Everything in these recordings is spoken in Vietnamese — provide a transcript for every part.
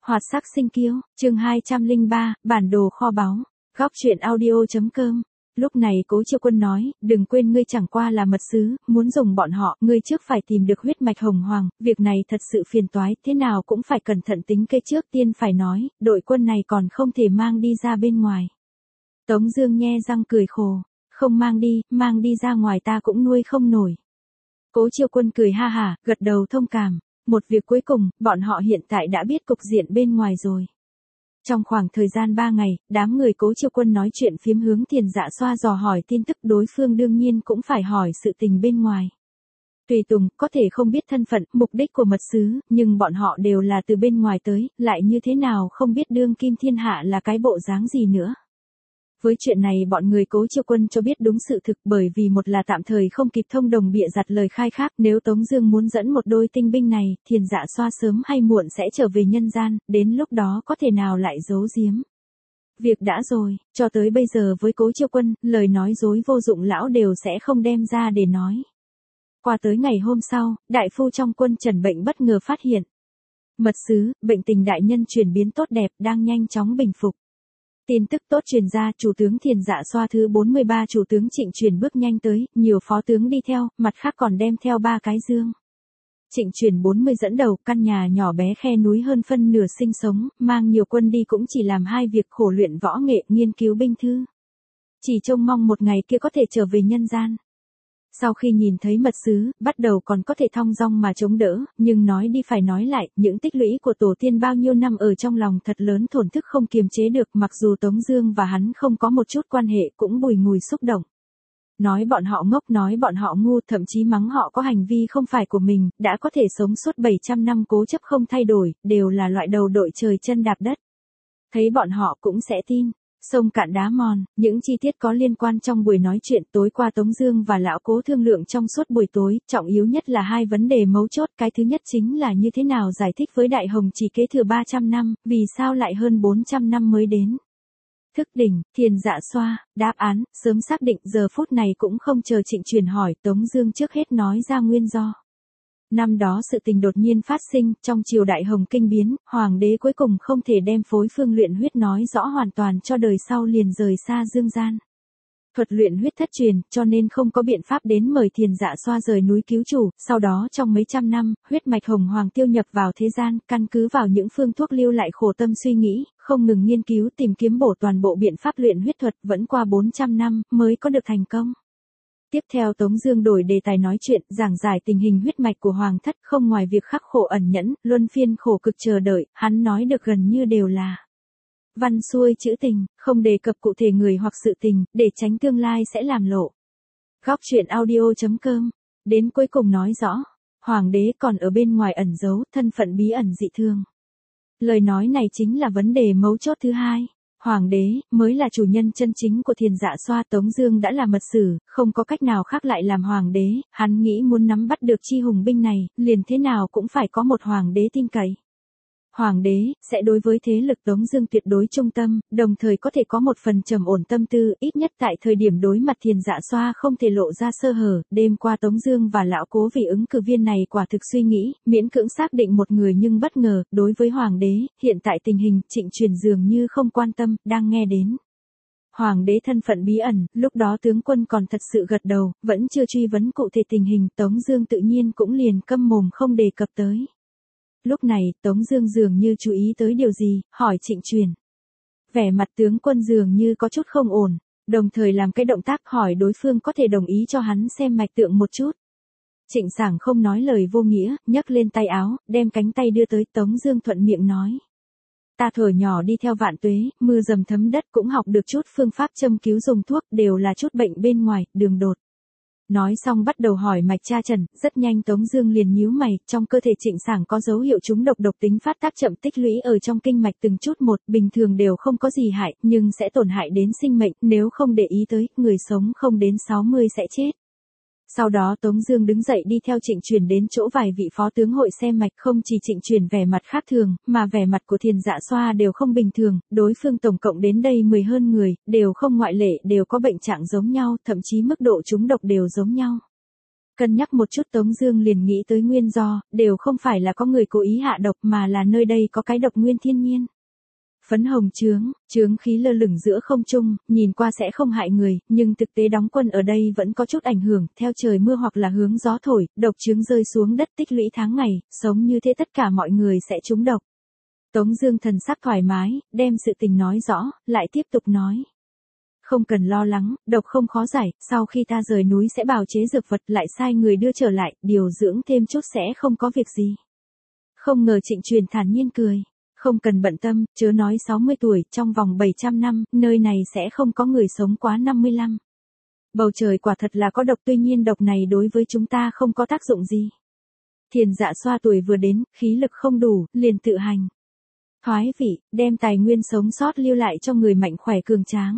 Hoạt sắc sinh kiêu, chương 203, bản đồ kho báu, góc truyện audio.com. Lúc này Cố Chiêu Quân nói, đừng quên ngươi chẳng qua là mật sứ, muốn dùng bọn họ, ngươi trước phải tìm được huyết mạch hồng hoàng, việc này thật sự phiền toái, thế nào cũng phải cẩn thận tính kế trước tiên phải nói, đội quân này còn không thể mang đi ra bên ngoài. Tống Dương nhe răng cười khổ, không mang đi ra ngoài ta cũng nuôi không nổi. Cố Chiêu Quân cười ha hả, gật đầu thông cảm. Một việc cuối cùng, bọn họ hiện tại đã biết cục diện bên ngoài rồi. Trong khoảng thời gian 3 ngày, đám người Cố Chiêu Quân nói chuyện phiếm hướng Thiền Dạ Xoa dò hỏi tin tức, đối phương đương nhiên cũng phải hỏi sự tình bên ngoài. Tùy tùng, có thể không biết thân phận, mục đích của mật sứ, nhưng bọn họ đều là từ bên ngoài tới, lại như thế nào không biết đương kim thiên hạ là cái bộ dáng gì nữa. Với chuyện này bọn người Cố Chiêu Quân cho biết đúng sự thực, bởi vì một là tạm thời không kịp thông đồng bịa đặt lời khai khác, nếu Tống Dương muốn dẫn một đôi tinh binh này, Thiền Dạ Xoa sớm hay muộn sẽ trở về nhân gian, đến lúc đó có thể nào lại giấu giếm. Việc đã rồi, cho tới bây giờ với Cố Chiêu Quân, lời nói dối vô dụng lão đều sẽ không đem ra để nói. Qua tới ngày hôm sau, đại phu trong quân trần bệnh bất ngờ phát hiện. Mật sứ, bệnh tình đại nhân chuyển biến tốt đẹp, đang nhanh chóng bình phục. Tin tức tốt truyền ra, chủ tướng Thiền Dạ Xoa thứ 43 chủ tướng Trịnh Truyền bước nhanh tới, nhiều phó tướng đi theo, mặt khác còn đem theo 3 cái dương. Trịnh Truyền 40 dẫn đầu, căn nhà nhỏ bé khe núi hơn phân nửa sinh sống, mang nhiều quân đi cũng chỉ làm 2 việc: khổ luyện võ nghệ, nghiên cứu binh thư. Chỉ trông mong một ngày kia có thể trở về nhân gian. Sau khi nhìn thấy mật sứ, bắt đầu còn có thể thong dong mà chống đỡ, nhưng nói đi phải nói lại, những tích lũy của tổ tiên bao nhiêu năm ở trong lòng thật lớn thổn thức không kiềm chế được, mặc dù Tống Dương và hắn không có một chút quan hệ cũng bùi ngùi xúc động. Nói bọn họ ngốc, nói bọn họ ngu, thậm chí mắng họ có hành vi không phải của mình, đã có thể sống suốt 700 năm cố chấp không thay đổi, đều là loại đầu đội trời chân đạp đất. Thấy bọn họ cũng sẽ tin. Sông cạn đá mòn, những chi tiết có liên quan trong buổi nói chuyện tối qua Tống Dương và lão Cố thương lượng trong suốt buổi tối, trọng yếu nhất là 2 vấn đề mấu chốt, cái thứ nhất chính là như thế nào giải thích với Đại Hồng chỉ kế thừa 300 năm, vì sao lại hơn 400 năm mới đến. Thức đỉnh, Thiền Dạ Xoa, đáp án, sớm xác định, giờ phút này cũng không chờ Trịnh Truyền hỏi, Tống Dương trước hết nói ra nguyên do. Năm đó sự tình đột nhiên phát sinh, trong triều Đại Hồng kinh biến, hoàng đế cuối cùng không thể đem phối phương luyện huyết nói rõ hoàn toàn cho đời sau, liền rời xa dương gian. Thuật luyện huyết thất truyền, cho nên không có biện pháp đến mời Thiền Dạ Xoa rời núi cứu chủ, sau đó trong mấy trăm năm, huyết mạch hồng hoàng tiêu nhập vào thế gian, căn cứ vào những phương thuốc lưu lại khổ tâm suy nghĩ, không ngừng nghiên cứu tìm kiếm bổ toàn bộ biện pháp luyện huyết thuật, vẫn qua 400 năm, mới có được thành công. Tiếp theo Tống Dương đổi đề tài nói chuyện, giảng giải tình hình huyết mạch của hoàng thất, không ngoài việc khắc khổ ẩn nhẫn, luân phiên khổ cực chờ đợi, hắn nói được gần như đều là văn xuôi chữ tình, không đề cập cụ thể người hoặc sự tình, để tránh tương lai sẽ làm lộ. Góc truyện audio.com. Đến cuối cùng nói rõ, hoàng đế còn ở bên ngoài ẩn giấu, thân phận bí ẩn dị thường. Lời nói này chính là vấn đề mấu chốt thứ hai. Hoàng đế mới là chủ nhân chân chính của Thiền Dạ Xoa, Tống Dương đã là mật sử, không có cách nào khác lại làm hoàng đế, hắn nghĩ muốn nắm bắt được chi hùng binh này, liền thế nào cũng phải có một hoàng đế tin cậy. Hoàng đế sẽ đối với thế lực Tống Dương tuyệt đối trung tâm, đồng thời có thể có một phần trầm ổn tâm tư, ít nhất tại thời điểm đối mặt Thiền Dạ Xoa không thể lộ ra sơ hở. Đêm qua Tống Dương và lão Cố vì ứng cử viên này quả thực suy nghĩ, miễn cưỡng xác định một người, nhưng bất ngờ, đối với hoàng đế, hiện tại tình hình, Trịnh Truyền dường như không quan tâm, đang nghe đến hoàng đế thân phận bí ẩn, lúc đó tướng quân còn thật sự gật đầu, vẫn chưa truy vấn cụ thể tình hình, Tống Dương tự nhiên cũng liền câm mồm không đề cập tới. Lúc này, Tống Dương dường như chú ý tới điều gì, hỏi Trịnh Truyền. Vẻ mặt tướng quân dường như có chút không ổn, đồng thời làm cái động tác hỏi đối phương có thể đồng ý cho hắn xem mạch tượng một chút. Trịnh Sảng không nói lời vô nghĩa, nhấc lên tay áo, đem cánh tay đưa tới. Tống Dương thuận miệng nói. Ta thuở nhỏ đi theo Vạn Tuế, mưa dầm thấm đất, cũng học được chút phương pháp châm cứu dùng thuốc, đều là chút bệnh bên ngoài, đường đột. Nói xong bắt đầu hỏi mạch tra trần, rất nhanh Tống Dương liền nhíu mày, trong cơ thể Trịnh Sảng có dấu hiệu trúng độc, độc tính phát tác chậm, tích lũy ở trong kinh mạch từng chút một, bình thường đều không có gì hại, nhưng sẽ tổn hại đến sinh mệnh, nếu không để ý tới, người sống không đến 60 sẽ chết. Sau đó Tống Dương đứng dậy đi theo Trịnh Truyền đến chỗ vài vị phó tướng hội xem mạch, không chỉ Trịnh Truyền vẻ mặt khác thường, mà vẻ mặt của Thiền Dạ Xoa đều không bình thường, đối phương tổng cộng đến đây 10 hơn người, đều không ngoại lệ, đều có bệnh trạng giống nhau, thậm chí mức độ trúng độc đều giống nhau. Cân nhắc một chút Tống Dương liền nghĩ tới nguyên do, đều không phải là có người cố ý hạ độc mà là nơi đây có cái độc nguyên thiên nhiên. Phấn hồng chướng khí lơ lửng giữa không trung, nhìn qua sẽ không hại người, nhưng thực tế đóng quân ở đây vẫn có chút ảnh hưởng, theo trời mưa hoặc là hướng gió thổi, độc chướng rơi xuống đất tích lũy tháng ngày, sống như thế tất cả mọi người sẽ trúng độc. Tống Dương thần sắc thoải mái, đem sự tình nói rõ, lại tiếp tục nói. Không cần lo lắng, độc không khó giải, sau khi ta rời núi sẽ bào chế dược vật lại sai người đưa trở lại, điều dưỡng thêm chút sẽ không có việc gì. Không ngờ Trịnh Truyền thản nhiên cười. Không cần bận tâm, chớ nói 60 tuổi, trong vòng 700 năm, nơi này sẽ không có người sống quá 55. Bầu trời quả thật là có độc, tuy nhiên độc này đối với chúng ta không có tác dụng gì. Thiền Dạ Xoa tuổi vừa đến, khí lực không đủ, liền tự hành thoái vị, đem tài nguyên sống sót lưu lại cho người mạnh khỏe cường tráng.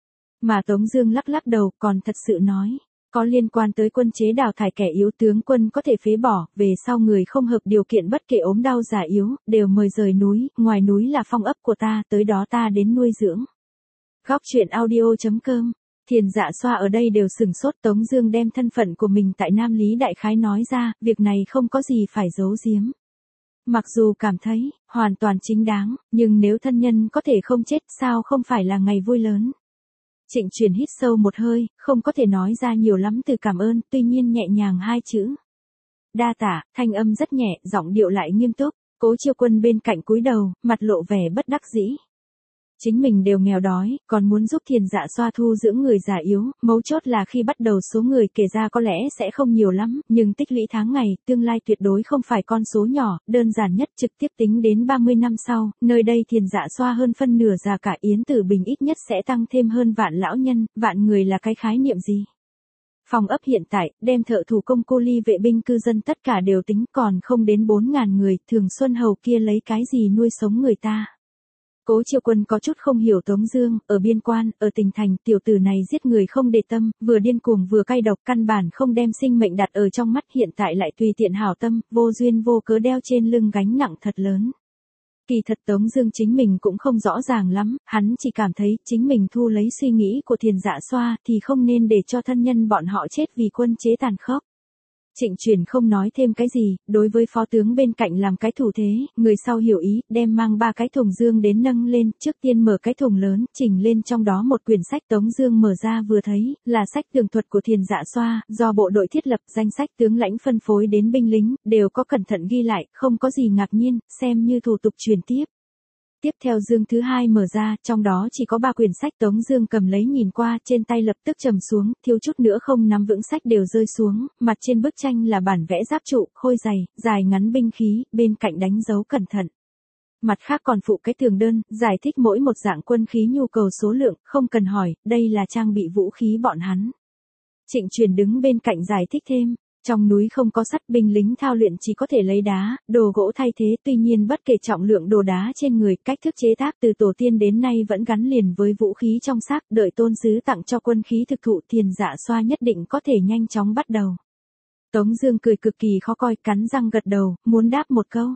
Mà Tống Dương lắc lắc đầu, còn thật sự nói, có liên quan tới quân chế đào thải kẻ yếu, tướng quân có thể phế bỏ, về sau người không hợp điều kiện bất kể ốm đau già yếu, đều mời rời núi, ngoài núi là phong ấp của ta, tới đó ta đến nuôi dưỡng. Góc truyện audio.com. Thiền Dạ Xoa ở đây đều sửng sốt. Tống Dương đem thân phận của mình tại Nam Lý đại khái nói ra, việc này không có gì phải giấu giếm. Mặc dù cảm thấy hoàn toàn chính đáng, nhưng nếu thân nhân có thể không chết, sao không phải là ngày vui lớn. Trịnh Truyền hít sâu một hơi, không có thể nói ra nhiều lắm từ cảm ơn, tuy nhiên nhẹ nhàng hai chữ. Đa tạ, thanh âm rất nhẹ, giọng điệu lại nghiêm túc. Cố Chiêu Quân bên cạnh cúi đầu, mặt lộ vẻ bất đắc dĩ. Chính mình đều nghèo đói, còn muốn giúp Thiền Dạ Xoa thu dưỡng người già yếu, mấu chốt là khi bắt đầu số người kể ra có lẽ sẽ không nhiều lắm, nhưng tích lũy tháng ngày, tương lai tuyệt đối không phải con số nhỏ, đơn giản nhất trực tiếp tính đến 30 năm sau, nơi đây Thiền Dạ Xoa hơn phân nửa già cả, Yến Tử Bình ít nhất sẽ tăng thêm hơn vạn lão nhân, vạn người là cái khái niệm gì? Phòng ấp hiện tại, đem thợ thủ công cô ly vệ binh cư dân tất cả đều tính, còn không đến 4.000 người, Thường Xuân Hầu kia lấy cái gì nuôi sống người ta? Cố Chiêu Quân có chút không hiểu Tống Dương, ở biên quan, ở tỉnh thành, tiểu tử này giết người không để tâm, vừa điên cuồng vừa cay độc, căn bản không đem sinh mệnh đặt ở trong mắt, hiện tại lại tùy tiện hảo tâm, vô duyên vô cớ đeo trên lưng gánh nặng thật lớn. Kỳ thật Tống Dương chính mình cũng không rõ ràng lắm, hắn chỉ cảm thấy chính mình thu lấy suy nghĩ của Thiền Dạ Xoa thì không nên để cho thân nhân bọn họ chết vì quân chế tàn khốc. Trịnh Truyền không nói thêm cái gì, đối với phó tướng bên cạnh làm cái thủ thế, người sau hiểu ý, đem mang 3 cái thùng dương đến nâng lên, trước tiên mở cái thùng lớn, chỉnh lên trong đó một quyển sách. Tống Dương mở ra vừa thấy, là sách tường thuật của Thiền Dạ Xoa, do bộ đội thiết lập, danh sách tướng lãnh phân phối đến binh lính, đều có cẩn thận ghi lại, không có gì ngạc nhiên, xem như thủ tục truyền tiếp. Tiếp theo dương thứ 2 mở ra, trong đó chỉ có 3 quyển sách. Tống Dương cầm lấy nhìn qua, trên tay lập tức trầm xuống, thiếu chút nữa không nắm vững sách đều rơi xuống. Mặt trên bức tranh là bản vẽ giáp trụ, khôi dày, dài ngắn binh khí, bên cạnh đánh dấu cẩn thận. Mặt khác còn phụ cái tường đơn, giải thích mỗi một dạng quân khí nhu cầu số lượng, không cần hỏi, đây là trang bị vũ khí bọn hắn. Trịnh Truyền đứng bên cạnh giải thích thêm. Trong núi không có sắt, binh lính thao luyện chỉ có thể lấy đá, đồ gỗ thay thế, tuy nhiên bất kể trọng lượng đồ đá trên người, cách thức chế tác từ tổ tiên đến nay vẫn gắn liền với vũ khí trong xác, đợi tôn sứ tặng cho quân khí thực thụ, Thiền Dạ Xoa nhất định có thể nhanh chóng bắt đầu. Tống Dương cười cực kỳ khó coi, cắn răng gật đầu, muốn đáp một câu.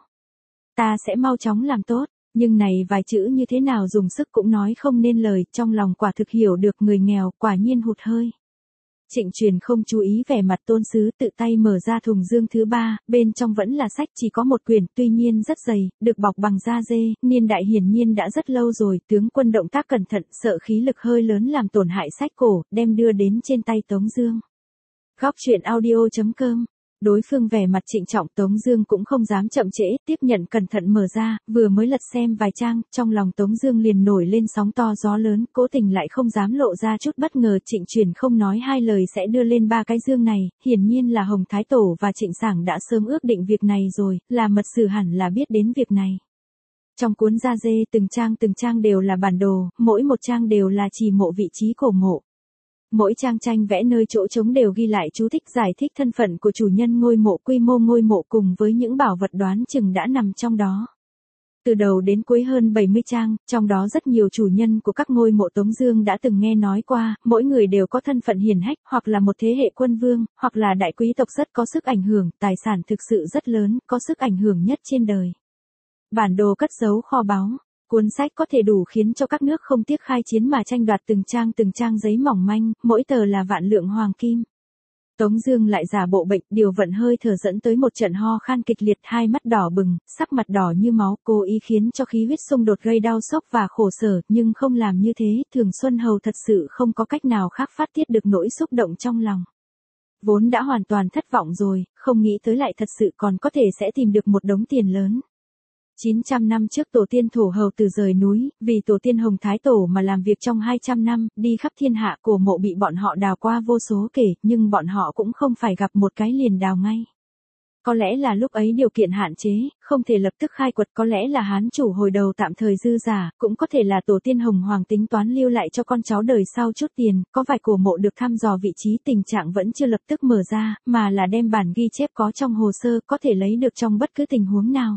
Ta sẽ mau chóng làm tốt, nhưng này vài chữ như thế nào dùng sức cũng nói không nên lời, trong lòng quả thực hiểu được người nghèo, quả nhiên hụt hơi. Trịnh Truyền không chú ý vẻ mặt tôn sứ, tự tay mở ra thùng dương thứ 3, bên trong vẫn là sách, chỉ có một quyển, tuy nhiên rất dày, được bọc bằng da dê, niên đại hiển nhiên đã rất lâu rồi, tướng quân động tác cẩn thận, sợ khí lực hơi lớn làm tổn hại sách cổ, đem đưa đến trên tay Tống Dương. Góc truyện audio.com. Đối phương vẻ mặt trịnh trọng, Tống Dương cũng không dám chậm trễ, tiếp nhận cẩn thận mở ra, vừa mới lật xem vài trang, trong lòng Tống Dương liền nổi lên sóng to gió lớn, cố tình lại không dám lộ ra chút bất ngờ. Trịnh Truyền không nói hai lời sẽ đưa lên 3 cái dương này, hiển nhiên là Hồng Thái Tổ và Trịnh Sảng đã sớm ước định việc này rồi, là mật sử hẳn là biết đến việc này. Trong cuốn da dê từng trang đều là bản đồ, mỗi một trang đều là chỉ mộ vị trí cổ mộ. Mỗi trang tranh vẽ nơi chỗ trống đều ghi lại chú thích giải thích thân phận của chủ nhân ngôi mộ, quy mô ngôi mộ cùng với những bảo vật đoán chừng đã nằm trong đó. Từ đầu đến cuối hơn 70 trang, trong đó rất nhiều chủ nhân của các ngôi mộ Tống Dương đã từng nghe nói qua, mỗi người đều có thân phận hiển hách, hoặc là một thế hệ quân vương, hoặc là đại quý tộc rất có sức ảnh hưởng, tài sản thực sự rất lớn, có sức ảnh hưởng nhất trên đời. Bản đồ cất giấu kho báu. Cuốn sách có thể đủ khiến cho các nước không tiếc khai chiến mà tranh đoạt từng trang giấy mỏng manh, mỗi tờ là vạn lượng hoàng kim. Tống Dương lại giả bộ bệnh, điều vận hơi thở dẫn tới một trận ho khan kịch liệt, hai mắt đỏ bừng, sắc mặt đỏ như máu, cố ý khiến cho khí huyết xung đột gây đau sốc và khổ sở, nhưng không làm như thế, Thường Xuân Hầu thật sự không có cách nào khác phát tiết được nỗi xúc động trong lòng. Vốn đã hoàn toàn thất vọng rồi, không nghĩ tới lại thật sự còn có thể sẽ tìm được một đống tiền lớn. 900 năm trước tổ tiên Thổ Hầu Tử rời núi, vì tổ tiên Hồng Thái Tổ mà làm việc trong 200 năm, đi khắp thiên hạ, cổ mộ bị bọn họ đào qua vô số kể, nhưng bọn họ cũng không phải gặp một cái liền đào ngay. Có lẽ là lúc ấy điều kiện hạn chế, không thể lập tức khai quật, có lẽ là Hán chủ hồi đầu tạm thời dư giả, cũng có thể là tổ tiên Hồng Hoàng tính toán lưu lại cho con cháu đời sau chút tiền, có vài cổ mộ được thăm dò vị trí tình trạng vẫn chưa lập tức mở ra, mà là đem bản ghi chép có trong hồ sơ, có thể lấy được trong bất cứ tình huống nào.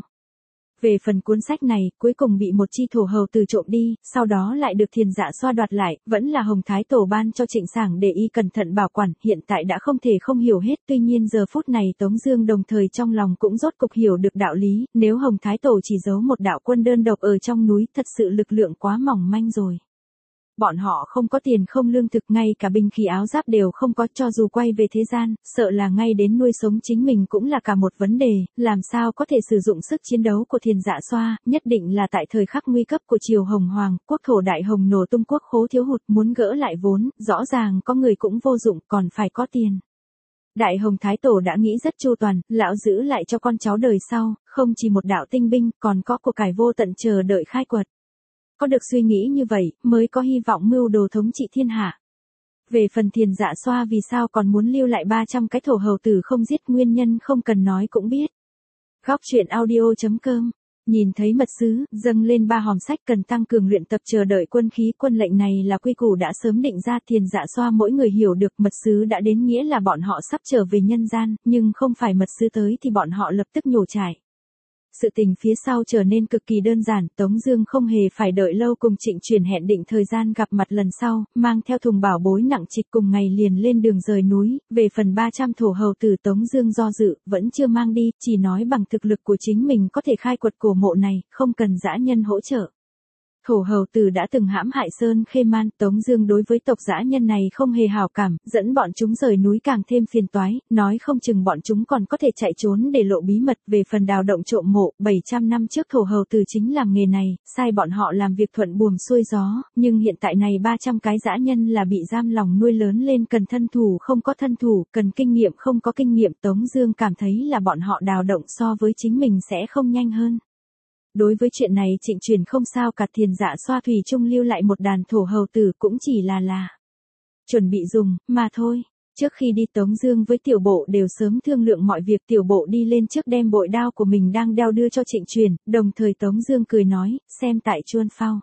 Về phần cuốn sách này, cuối cùng bị một chi Thổ Hầu Tử trộm đi, sau đó lại được Thiền Dạ Xoa đoạt lại, vẫn là Hồng Thái Tổ ban cho Trịnh Sảng để y cẩn thận bảo quản, hiện tại đã không thể không hiểu hết, tuy nhiên giờ phút này Tống Dương đồng thời trong lòng cũng rốt cục hiểu được đạo lý, nếu Hồng Thái Tổ chỉ giấu một đạo quân đơn độc ở trong núi, thật sự lực lượng quá mỏng manh rồi. Bọn họ không có tiền không lương thực, ngay cả binh khí áo giáp đều không có, cho dù quay về thế gian, sợ là ngay đến nuôi sống chính mình cũng là cả một vấn đề, làm sao có thể sử dụng sức chiến đấu của Thiền Dạ Xoa, nhất định là tại thời khắc nguy cấp của triều Hồng Hoàng, quốc thổ đại hồng nổ tung, quốc khố thiếu hụt, muốn gỡ lại vốn, rõ ràng có người cũng vô dụng, còn phải có tiền. Đại Hồng Thái Tổ đã nghĩ rất chu toàn, lão giữ lại cho con cháu đời sau, không chỉ một đạo tinh binh, còn có của cải vô tận chờ đợi khai quật. Có được suy nghĩ như vậy, mới có hy vọng mưu đồ thống trị thiên hạ. Về phần Thiền Dạ Xoa vì sao còn muốn lưu lại 300 cái Thổ Hầu Tử không giết, nguyên nhân không cần nói cũng biết. Góc truyện audio.com. Nhìn thấy mật sứ, dâng lên 3 hòm sách cần tăng cường luyện tập chờ đợi quân khí, quân lệnh này là quy củ đã sớm định ra, Thiền Dạ Xoa mỗi người hiểu được mật sứ đã đến nghĩa là bọn họ sắp trở về nhân gian, nhưng không phải mật sứ tới thì bọn họ lập tức nhổ trải. Sự tình phía sau trở nên cực kỳ đơn giản, Tống Dương không hề phải đợi lâu, cùng Trịnh Truyền hẹn định thời gian gặp mặt lần sau, mang theo thùng bảo bối nặng trịch cùng ngày liền lên đường rời núi. Về phần 300 Thổ Hầu Tử, Tống Dương do dự, vẫn chưa mang đi, chỉ nói bằng thực lực của chính mình có thể khai quật cổ mộ này, không cần dã nhân hỗ trợ. Thổ Hầu Tử đã từng hãm hại Sơn Khê Man, Tống Dương đối với tộc dã nhân này không hề hảo cảm, dẫn bọn chúng rời núi càng thêm phiền toái, nói không chừng bọn chúng còn có thể chạy trốn để lộ bí mật. Về phần đào động trộm mộ, 700 năm trước Thổ Hầu Tử chính làm nghề này, sai bọn họ làm việc thuận buồm xuôi gió, nhưng hiện tại này 300 cái dã nhân là bị giam lòng nuôi lớn lên, cần thân thủ không có thân thủ, cần kinh nghiệm không có kinh nghiệm, Tống Dương cảm thấy là bọn họ đào động so với chính mình sẽ không nhanh hơn. Đối với chuyện này Trịnh Truyền không sao cả, Thiền Dạ Xoa thủy chung lưu lại một đàn Thổ Hầu Tử cũng chỉ là chuẩn bị dùng, mà thôi. Trước khi đi Tống Dương với Tiểu Bộ đều sớm thương lượng mọi việc, Tiểu Bộ đi lên trước đem bội đao của mình đang đeo đưa cho Trịnh Truyền, đồng thời Tống Dương cười nói, xem tại Chuan Phao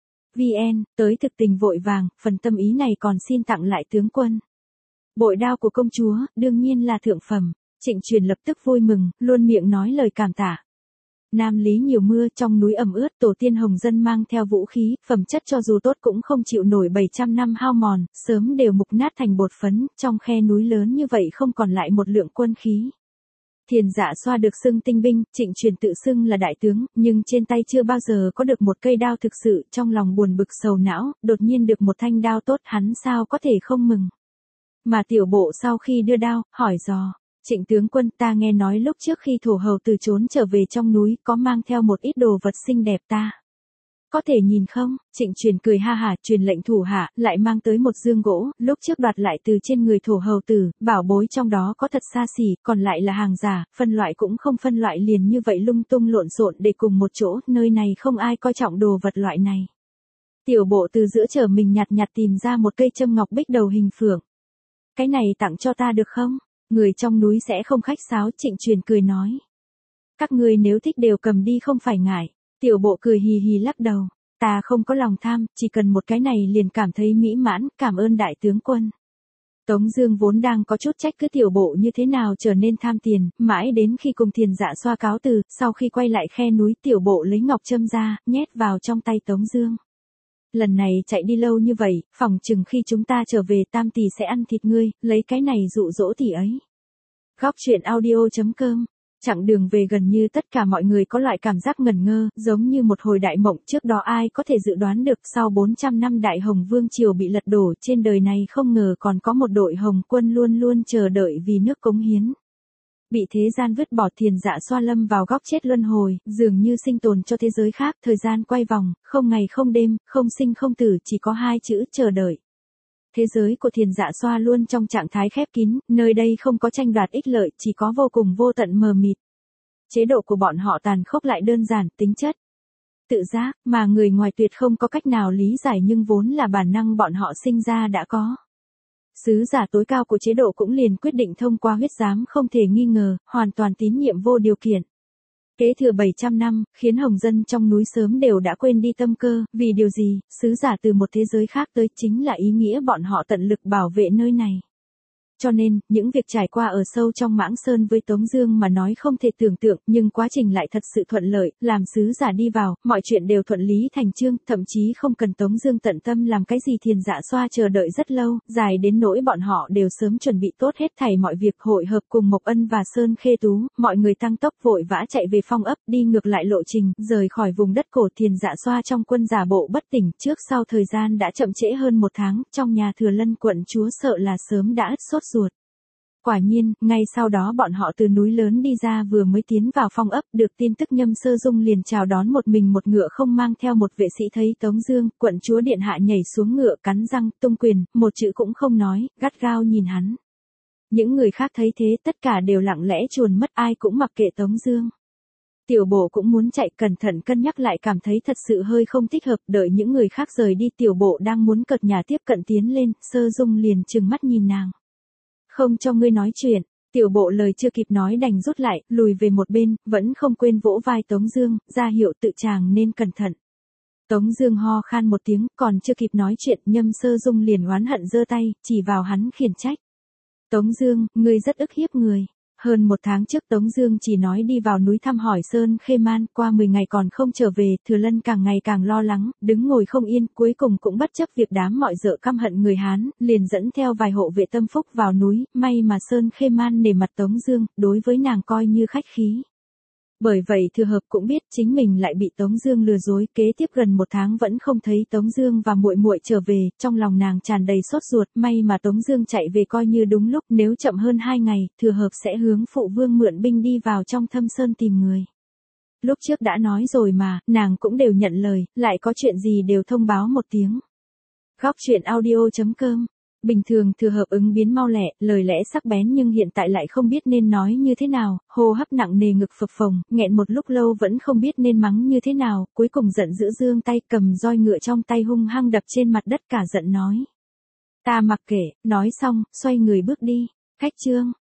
VN, tới thực tình vội vàng, phần tâm ý này còn xin tặng lại tướng quân. Bội đao của công chúa, đương nhiên là thượng phẩm. Trịnh Truyền lập tức vui mừng, luôn miệng nói lời cảm tạ. Nam Lý nhiều mưa, trong núi ẩm ướt, tổ tiên Hồng dân mang theo vũ khí, phẩm chất cho dù tốt cũng không chịu nổi 700 năm hao mòn, sớm đều mục nát thành bột phấn, trong khe núi lớn như vậy không còn lại một lượng quân khí. Thiền Dạ Xoa được xưng tinh binh, Trịnh Truyền tự xưng là đại tướng, nhưng trên tay chưa bao giờ có được một cây đao thực sự, trong lòng buồn bực sầu não, đột nhiên được một thanh đao tốt, hắn sao có thể không mừng. Mà Tiểu Bộ sau khi đưa đao, hỏi dò. Trịnh tướng quân, ta nghe nói lúc trước khi Thổ Hầu Tử trốn trở về trong núi, có mang theo một ít đồ vật xinh đẹp, ta có thể nhìn không? Trịnh Truyền cười ha hả, truyền lệnh thủ hạ, lại mang tới một dương gỗ, lúc trước đoạt lại từ trên người Thổ Hầu Tử, bảo bối trong đó có thật xa xỉ, còn lại là hàng giả, phân loại cũng không phân loại liền như vậy lung tung lộn xộn để cùng một chỗ, nơi này không ai coi trọng đồ vật loại này. Tiểu Bộ từ giữa chở mình nhặt tìm ra một cây châm ngọc bích đầu hình phượng. Cái này tặng cho ta được không? Người trong núi sẽ không khách sáo, Trịnh Truyền cười nói. Các ngươi nếu thích đều cầm đi không phải ngại. Tiểu Bộ cười hì hì lắc đầu. Ta không có lòng tham, chỉ cần một cái này liền cảm thấy mỹ mãn, cảm ơn đại tướng quân. Tống Dương vốn đang có chút trách cứ Tiểu Bộ như thế nào trở nên tham tiền, mãi đến khi cùng Thiền Dạ Xoa cáo từ, sau khi quay lại khe núi, Tiểu Bộ lấy ngọc châm ra, nhét vào trong tay Tống Dương. Lần này chạy đi lâu như vậy, phỏng chừng khi chúng ta trở về Tam tỷ sẽ ăn thịt ngươi, lấy cái này dụ dỗ tỷ ấy. Góc truyện audio.com Chặng đường về gần như tất cả mọi người có loại cảm giác ngẩn ngơ, giống như một hồi đại mộng, trước đó ai có thể dự đoán được sau 400 năm Đại Hồng Vương Triều bị lật đổ, trên đời này không ngờ còn có một đội Hồng quân luôn luôn chờ đợi vì nước cống hiến. Bị thế gian vứt bỏ Thiền Dạ Xoa lâm vào góc chết luân hồi, dường như sinh tồn cho thế giới khác, thời gian quay vòng, không ngày không đêm, không sinh không tử, chỉ có hai chữ chờ đợi. Thế giới của Thiền Dạ Xoa luôn trong trạng thái khép kín, nơi đây không có tranh đoạt ích lợi, chỉ có vô cùng vô tận mờ mịt. Chế độ của bọn họ tàn khốc lại đơn giản, tính chất tự giác, mà người ngoài tuyệt không có cách nào lý giải nhưng vốn là bản năng bọn họ sinh ra đã có. Sứ giả tối cao của chế độ cũng liền quyết định thông qua huyết giám không thể nghi ngờ, hoàn toàn tín nhiệm vô điều kiện. Kế thừa 700 năm, khiến hồng dân trong núi sớm đều đã quên đi tâm cơ, vì điều gì, sứ giả từ một thế giới khác tới chính là ý nghĩa bọn họ tận lực bảo vệ nơi này. Cho nên, những việc trải qua ở sâu trong Mãng Sơn với Tống Dương mà nói không thể tưởng tượng, nhưng quá trình lại thật sự thuận lợi, làm sứ giả đi vào, mọi chuyện đều thuận lý thành chương, thậm chí không cần Tống Dương tận tâm làm cái gì. Thiền Dạ Xoa chờ đợi rất lâu, dài đến nỗi bọn họ đều sớm chuẩn bị tốt hết thảy mọi việc, hội hợp cùng Mộc Ân và Sơn Khê Tú, mọi người tăng tốc vội vã chạy về phong ấp, đi ngược lại lộ trình, rời khỏi vùng đất cổ. Thiền Dạ Xoa trong quân giả bộ bất tỉnh, trước sau thời gian đã chậm trễ hơn 1 tháng, trong nhà Thừa Lân quận chúa sợ là sớm đã sốt ruột. Quả nhiên, ngay sau đó bọn họ từ núi lớn đi ra, vừa mới tiến vào phong ấp, được tin tức Nhâm Sơ Dung liền chào đón một mình một ngựa không mang theo một vệ sĩ. Thấy Tống Dương, quận chúa điện hạ nhảy xuống ngựa, cắn răng, tung quyền, một chữ cũng không nói, gắt gao nhìn hắn. Những người khác thấy thế, tất cả đều lặng lẽ chuồn mất, ai cũng mặc kệ Tống Dương. Tiểu Bộ cũng muốn chạy, cẩn thận cân nhắc lại cảm thấy thật sự hơi không thích hợp, đợi những người khác rời đi, Tiểu Bộ đang muốn cợt nhả tiếp cận tiến lên, Sơ Dung liền trừng mắt nhìn nàng. Không cho ngươi nói chuyện. Tiểu Bộ lời chưa kịp nói đành rút lại, lùi về một bên, vẫn không quên vỗ vai Tống Dương, ra hiệu tự chàng nên cẩn thận. Tống Dương ho khan một tiếng, còn chưa kịp nói chuyện, Nhâm Sơ Dung liền oán hận giơ tay, chỉ vào hắn khiển trách. Tống Dương, ngươi rất ức hiếp người. Hơn 1 tháng trước Tống Dương chỉ nói đi vào núi thăm hỏi Sơn Khê Man, qua 10 ngày còn không trở về, Thừa Lân càng ngày càng lo lắng, đứng ngồi không yên, cuối cùng cũng bất chấp việc đám mọi dợ căm hận người Hán, liền dẫn theo vài hộ vệ tâm phúc vào núi, may mà Sơn Khê Man nể mặt Tống Dương, đối với nàng coi như khách khí. Bởi vậy Thừa Hợp cũng biết chính mình lại bị Tống Dương lừa dối, kế tiếp gần 1 tháng vẫn không thấy Tống Dương và muội muội trở về, trong lòng nàng tràn đầy sốt ruột, may mà Tống Dương chạy về coi như đúng lúc, nếu chậm hơn 2 ngày, Thừa Hợp sẽ hướng phụ vương mượn binh đi vào trong Thâm Sơn tìm người. Lúc trước đã nói rồi mà, nàng cũng đều nhận lời, lại có chuyện gì đều thông báo một tiếng. Góc truyện audio.com. Bình thường Thừa Hợp ứng biến mau lẹ, lời lẽ sắc bén, nhưng hiện tại lại không biết nên nói như thế nào, hô hấp nặng nề, ngực phập phồng, nghẹn một lúc lâu vẫn không biết nên mắng như thế nào, cuối cùng giận dữ giương tay, cầm roi ngựa trong tay hung hăng đập trên mặt đất, cả giận nói: Ta mặc kệ. Nói xong, xoay người bước đi. Khách chương.